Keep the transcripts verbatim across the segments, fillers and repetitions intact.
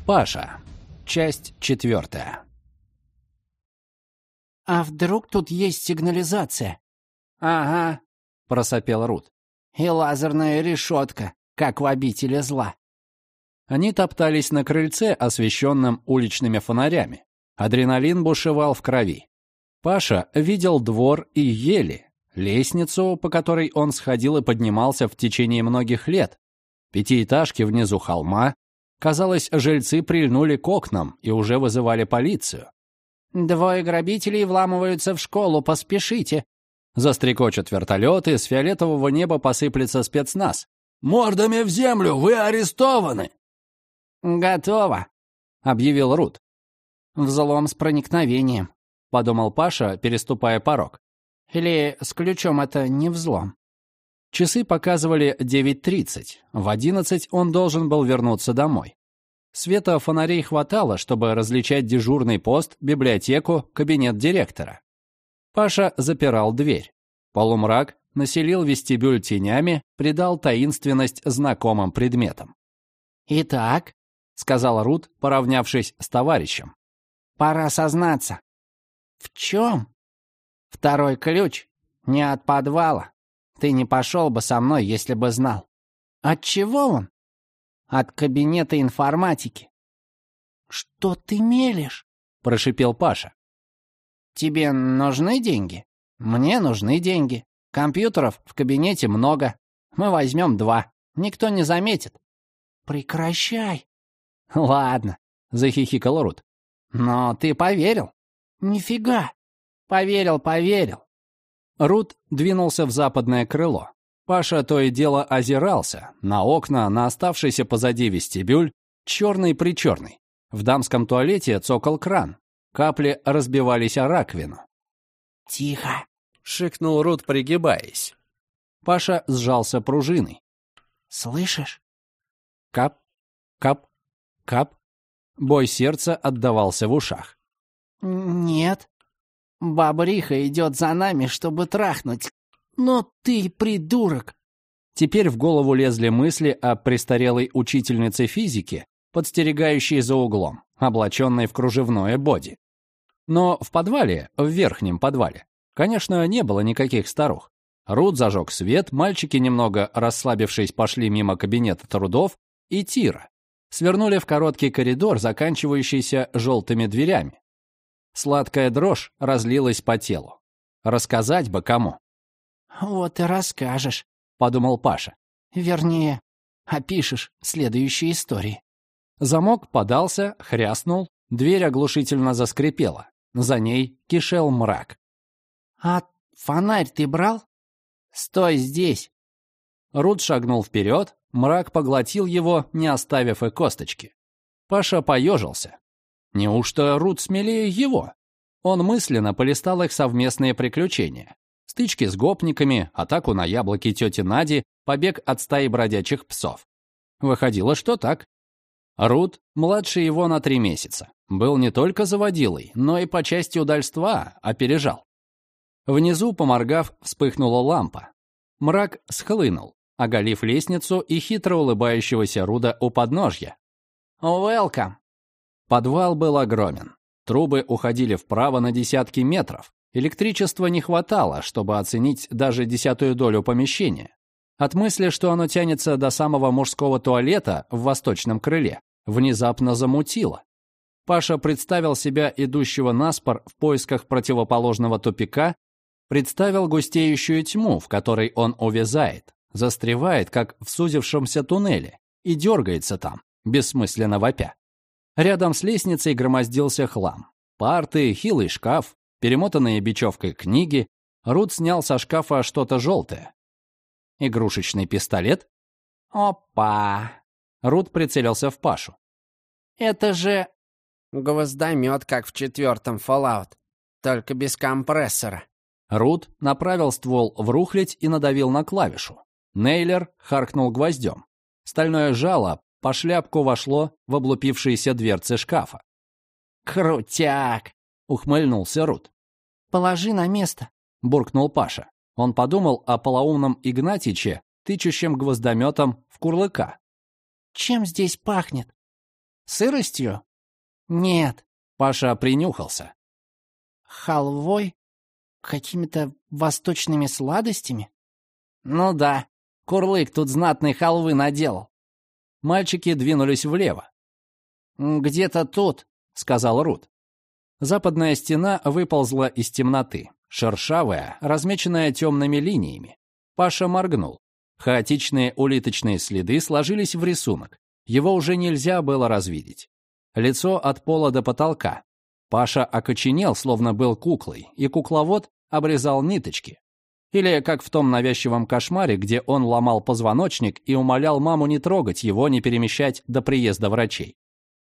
Паша. Часть четвертая. «А вдруг тут есть сигнализация?» «Ага», — просопел Рут. «И лазерная решетка, как в обители зла». Они топтались на крыльце, освещенном уличными фонарями. Адреналин бушевал в крови. Паша видел двор и ели, лестницу, по которой он сходил и поднимался в течение многих лет, пятиэтажки внизу холма. Казалось, жильцы прильнули к окнам и уже вызывали полицию. «Двое грабителей вламываются в школу, поспешите!» Застрекочут вертолеты, с фиолетового неба посыплется спецназ. «Мордами в землю! Вы арестованы!» «Готово!» — объявил Рут. «Взлом с проникновением», — подумал Паша, переступая порог. «Или с ключом это не взлом?» Часы показывали девять тридцать. В одиннадцать он должен был вернуться домой. Света фонарей хватало, чтобы различать дежурный пост, библиотеку, кабинет директора. Паша запирал дверь. Полумрак населил вестибюль тенями, придал таинственность знакомым предметам. «Итак», — сказал Рут, поравнявшись с товарищем, — «пора сознаться». «В чем?» «Второй ключ не от подвала. Ты не пошел бы со мной, если бы знал». «От чего он?» «От кабинета информатики». «Что ты мелешь?» — прошипел Паша. «Тебе нужны деньги? Мне нужны деньги. Компьютеров в кабинете много. Мы возьмем два. Никто не заметит». «Прекращай». «Ладно», — захихикал Рут. «Но ты поверил?» «Нифига». «Поверил, поверил». Рут двинулся в западное крыло. Паша то и дело озирался. На окна, на оставшийся позади вестибюль, черный-причерный. В дамском туалете цокал кран. Капли разбивались о раковину. «Тихо», — шикнул Рут, пригибаясь. Паша сжался пружиной. «Слышишь?» Кап, кап, кап. Бой сердца отдавался в ушах. «Нет. Баба Риха идет за нами, чтобы трахнуть. Но ты придурок!» Теперь в голову лезли мысли о престарелой учительнице физики, подстерегающей за углом, облаченной в кружевное боди. Но в подвале, в верхнем подвале, конечно, не было никаких старух. Рут зажег свет, мальчики, немного расслабившись, пошли мимо кабинета трудов и тира. Свернули в короткий коридор, заканчивающийся желтыми дверями. Сладкая дрожь разлилась по телу. Рассказать бы кому. «Вот и расскажешь», — подумал Паша. «Вернее, опишешь следующие истории». Замок подался, хряснул, дверь оглушительно заскрипела. За ней кишел мрак. «А фонарь ты брал?» «Стой здесь!» Рут шагнул вперед, мрак поглотил его, не оставив и косточки. Паша поежился. Неужто Рут смелее его? Он мысленно полистал их совместные приключения. Стычки с гопниками, атаку на яблоки тети Нади, побег от стаи бродячих псов. Выходило, что так. Рут, младше его на три месяца, был не только заводилой, но и по части удальства опережал. Внизу, поморгав, вспыхнула лампа. Мрак схлынул, оголив лестницу и хитро улыбающегося Руда у подножья. «Welcome!» Подвал был огромен. Трубы уходили вправо на десятки метров. Электричества не хватало, чтобы оценить даже десятую долю помещения. От мысли, что оно тянется до самого мужского туалета в восточном крыле, внезапно замутило. Паша представил себя идущего наспор в поисках противоположного тупика, представил густеющую тьму, в которой он увязает, застревает, как в сузившемся туннеле, и дергается там, бессмысленно вопя. Рядом с лестницей громоздился хлам. Парты, хилый шкаф, перемотанные бечевкой книги. Рут снял со шкафа что-то желтое. Игрушечный пистолет? «Опа!» Рут прицелился в Пашу. «Это же гвоздомет, как в четвертом Fallout, только без компрессора». Рут направил ствол в рухлядь и надавил на клавишу. Нейлер харкнул гвоздем. Стальное жало по шляпку вошло в облупившиеся дверцы шкафа. «Крутяк!» — ухмыльнулся Рут. «Положи на место», — буркнул Паша. Он подумал о полоумном Игнатиче, тычущем гвоздометом в курлыка. «Чем здесь пахнет?» Сыростью? Нет. Паша принюхался. Халвой? Какими-то восточными сладостями? Ну да, Курлык тут знатной халвы наделал. Мальчики двинулись влево. «Где-то тут», — сказал Рут. Западная стена выползла из темноты, шершавая, размеченная темными линиями. Паша моргнул. Хаотичные улиточные следы сложились в рисунок. Его уже нельзя было развидеть. Лицо от пола до потолка. Паша окоченел, словно был куклой, и кукловод обрезал ниточки. Или как в том навязчивом кошмаре, где он ломал позвоночник и умолял маму не трогать его, не перемещать до приезда врачей.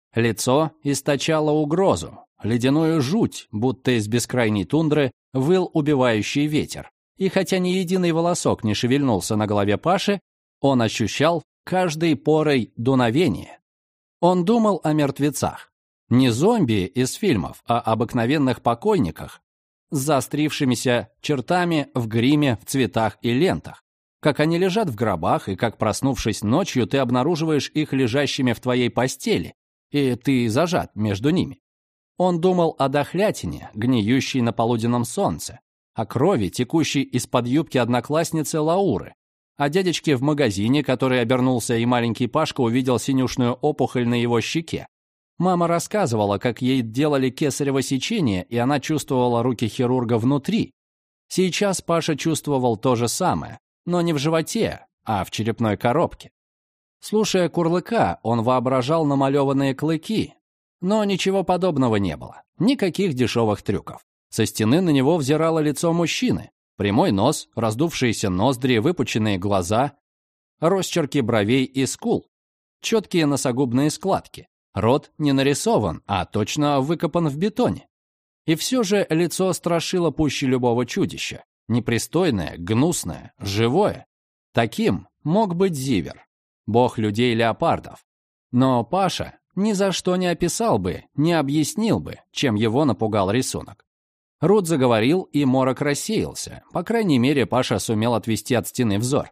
Лицо источало угрозу, ледяную жуть, будто из бескрайней тундры выл убивающий ветер. И хотя ни единый волосок не шевельнулся на голове Паши, он ощущал каждой порой дуновение. Он думал о мертвецах. Не зомби из фильмов, а обыкновенных покойниках, с заострившимися чертами в гриме, в цветах и лентах. Как они лежат в гробах, и как, проснувшись ночью, ты обнаруживаешь их лежащими в твоей постели, и ты зажат между ними. Он думал о дохлятине, гниющей на полуденном солнце, о крови, текущей из-под юбки одноклассницы Лауры, о дядечке в магазине, который обернулся, и маленький Пашка увидел синюшную опухоль на его щеке. Мама рассказывала, как ей делали кесарево сечение, и она чувствовала руки хирурга внутри. Сейчас Паша чувствовал то же самое, но не в животе, а в черепной коробке. Слушая Курлыка, он воображал намалеванные клыки, но ничего подобного не было, никаких дешевых трюков. Со стены на него взирало лицо мужчины, прямой нос, раздувшиеся ноздри, выпученные глаза, росчерки бровей и скул, четкие носогубные складки. Рот не нарисован, а точно выкопан в бетоне. И все же лицо страшило пуще любого чудища. Непристойное, гнусное, живое. Таким мог быть Зивер, бог людей-леопардов. Но Паша ни за что не описал бы, не объяснил бы, чем его напугал рисунок. Рут заговорил, и морок рассеялся. По крайней мере, Паша сумел отвести от стены взор.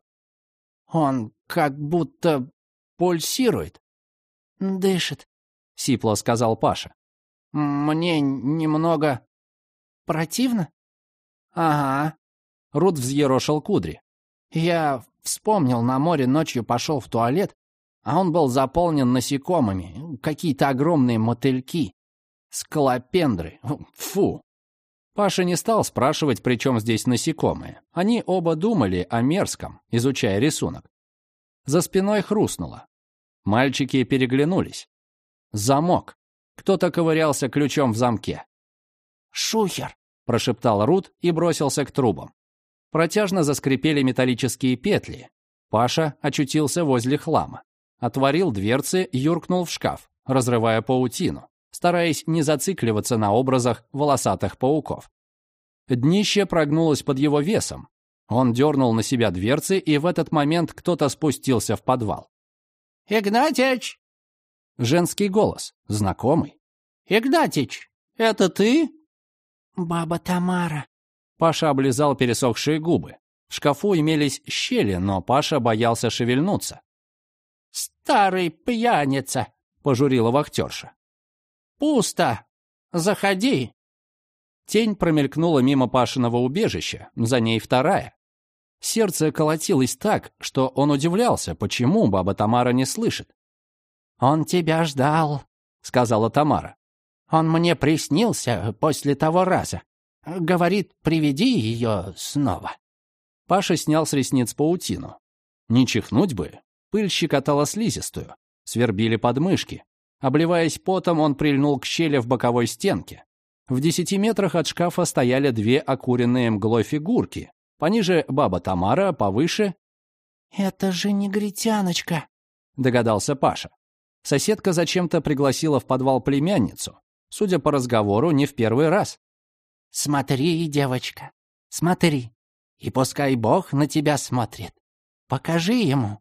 «Он как будто пульсирует. Дышит», — сипло сказал Паша. «Мне немного противно?» «Ага». Рут взъерошил кудри. «Я вспомнил, на море ночью пошел в туалет, а он был заполнен насекомыми, какие-то огромные мотыльки, скалопендры. Фу!» Паша не стал спрашивать, при чем здесь насекомые. Они оба думали о мерзком, изучая рисунок. За спиной хрустнуло. Мальчики переглянулись. Замок. Кто-то ковырялся ключом в замке. «Шухер!» – прошептал Рут и бросился к трубам. Протяжно заскрипели металлические петли. Паша очутился возле хлама. Отворил дверцы, юркнул в шкаф, разрывая паутину, стараясь не зацикливаться на образах волосатых пауков. Днище прогнулось под его весом. Он дернул на себя дверцы, и в этот момент кто-то спустился в подвал. «Игнатьич!» Женский голос, знакомый. «Игнатьич, это ты?» «Баба Тамара». Паша облизал пересохшие губы. В шкафу имелись щели, но Паша боялся шевельнуться. «Старый пьяница», — пожурила вахтерша. «Пусто. Заходи». Тень промелькнула мимо Пашиного убежища, за ней вторая. Сердце колотилось так, что он удивлялся, почему баба Тамара не слышит. «Он тебя ждал», — сказала Тамара. «Он мне приснился после того раза. Говорит, приведи ее снова». Паша снял с ресниц паутину. Не чихнуть бы. Пыль щекотала слизистую. Свербили подмышки. Обливаясь потом, он прильнул к щели в боковой стенке. В десяти метрах от шкафа стояли две окуренные мглой фигурки. Пониже баба Тамара, повыше... «Это же негритяночка», — догадался Паша. Соседка зачем-то пригласила в подвал племянницу. Судя по разговору, не в первый раз. «Смотри, девочка, смотри, и пускай Бог на тебя смотрит. Покажи ему».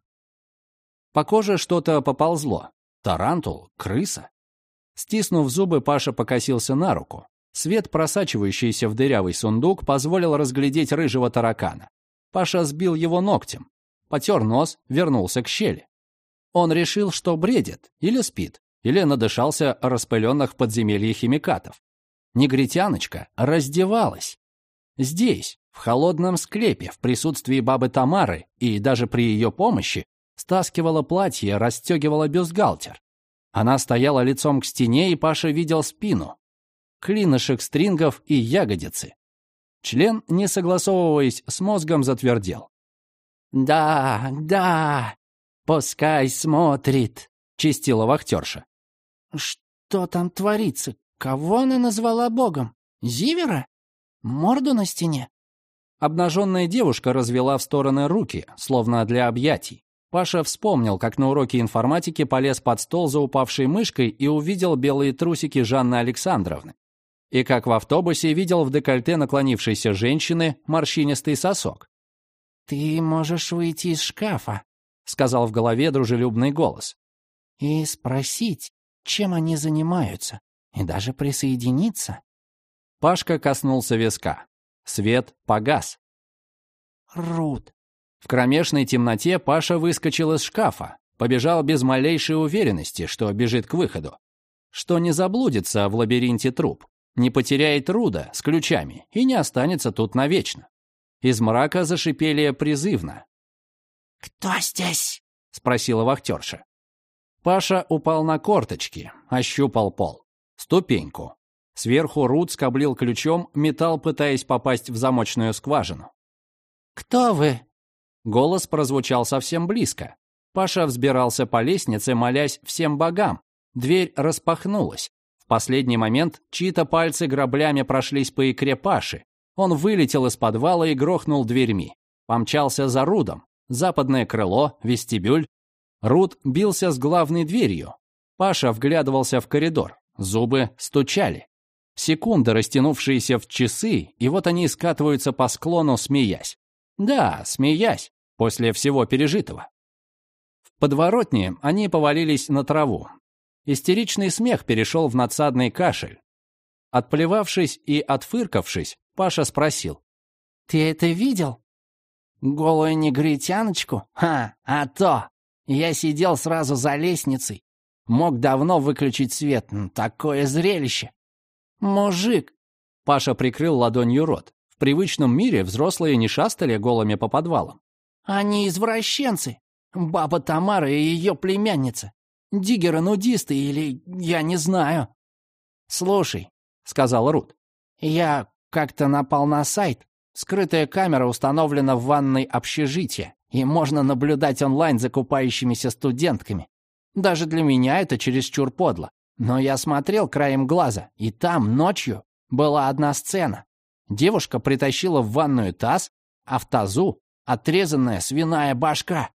По коже что-то поползло. Тарантул, крыса. Стиснув зубы, Паша покосился на руку. Свет, просачивающийся в дырявый сундук, позволил разглядеть рыжего таракана. Паша сбил его ногтем. Потер нос, вернулся к щели. Он решил, что бредит или спит, или надышался распыленных в подземелье химикатов. Негритяночка раздевалась. Здесь, в холодном склепе, в присутствии бабы Тамары и даже при ее помощи, стаскивала платье, расстегивала бюстгальтер. Она стояла лицом к стене, и Паша видел спину, клинышек стрингов и ягодицы. Член, не согласовываясь с мозгом, затвердел. «Да, да, пускай смотрит», — чистила вахтерша. «Что там творится? Кого она назвала богом? Зивера? Морду на стене?» Обнаженная девушка развела в стороны руки, словно для объятий. Паша вспомнил, как на уроке информатики полез под стол за упавшей мышкой и увидел белые трусики Жанны Александровны. И как в автобусе видел в декольте наклонившейся женщины морщинистый сосок. «Ты можешь выйти из шкафа», — сказал в голове дружелюбный голос. «и спросить, чем они занимаются, и даже присоединиться». Пашка коснулся виска. Свет погас. «Рут». В кромешной темноте Паша выскочил из шкафа, побежал без малейшей уверенности, что бежит к выходу, что не заблудится в лабиринте труб, не потеряет Руда с ключами и не останется тут навечно. Из мрака зашипели призывно. «Кто здесь?» — спросила вахтерша. Паша упал на корточки, ощупал пол. Ступеньку. Сверху Руд скоблил ключом металл, пытаясь попасть в замочную скважину. «Кто вы?» Голос прозвучал совсем близко. Паша взбирался по лестнице, молясь всем богам. Дверь распахнулась. В последний момент чьи-то пальцы граблями прошлись по икре Паши. Он вылетел из подвала и грохнул дверьми. Помчался за Рудом. Западное крыло, вестибюль. Руд бился с главной дверью. Паша вглядывался в коридор. Зубы стучали. Секунды, растянувшиеся в часы, и вот они скатываются по склону, смеясь. Да, смеясь, после всего пережитого. В подворотне они повалились на траву. Истеричный смех перешел в надсадный кашель. Отплевавшись и отфыркавшись, Паша спросил. «Ты это видел? Голую негритяночку? Ха, а то! Я сидел сразу за лестницей. Мог давно выключить свет. Такое зрелище!» «Мужик!» Паша прикрыл ладонью рот. В привычном мире взрослые не шастали голыми по подвалам. «Они извращенцы! Баба Тамара и ее племянница! Диггеры-нудисты или я не знаю!» «Слушай», — сказал Рут, — «я как-то напал на сайт. Скрытая камера установлена в ванной общежития, и можно наблюдать онлайн за купающимися студентками. Даже для меня это чересчур подло. Но я смотрел краем глаза, и там ночью была одна сцена. Девушка притащила в ванную таз, а в тазу отрезанная свиная башка».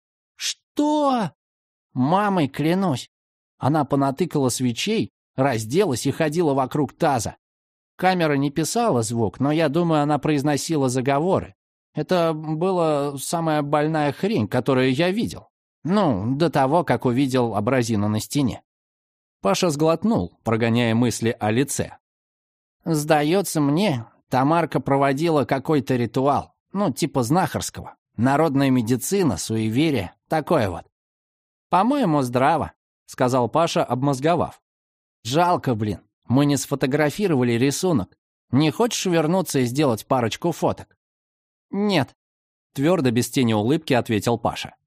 «Что?» «Мамой клянусь». Она понатыкала свечей, разделась и ходила вокруг таза. Камера не писала звук, но я думаю, она произносила заговоры. Это была самая больная хрень, которую я видел. Ну, до того, как увидел абразину на стене. Паша сглотнул, прогоняя мысли о лице. «Сдается мне, Тамарка проводила какой-то ритуал, ну, типа знахарского. Народная медицина, суеверие, такое вот. По-моему, здраво», — сказал Паша, обмозговав. «Жалко, блин, мы не сфотографировали рисунок. Не хочешь вернуться и сделать парочку фоток?» «Нет», — твердо, без тени улыбки ответил Паша.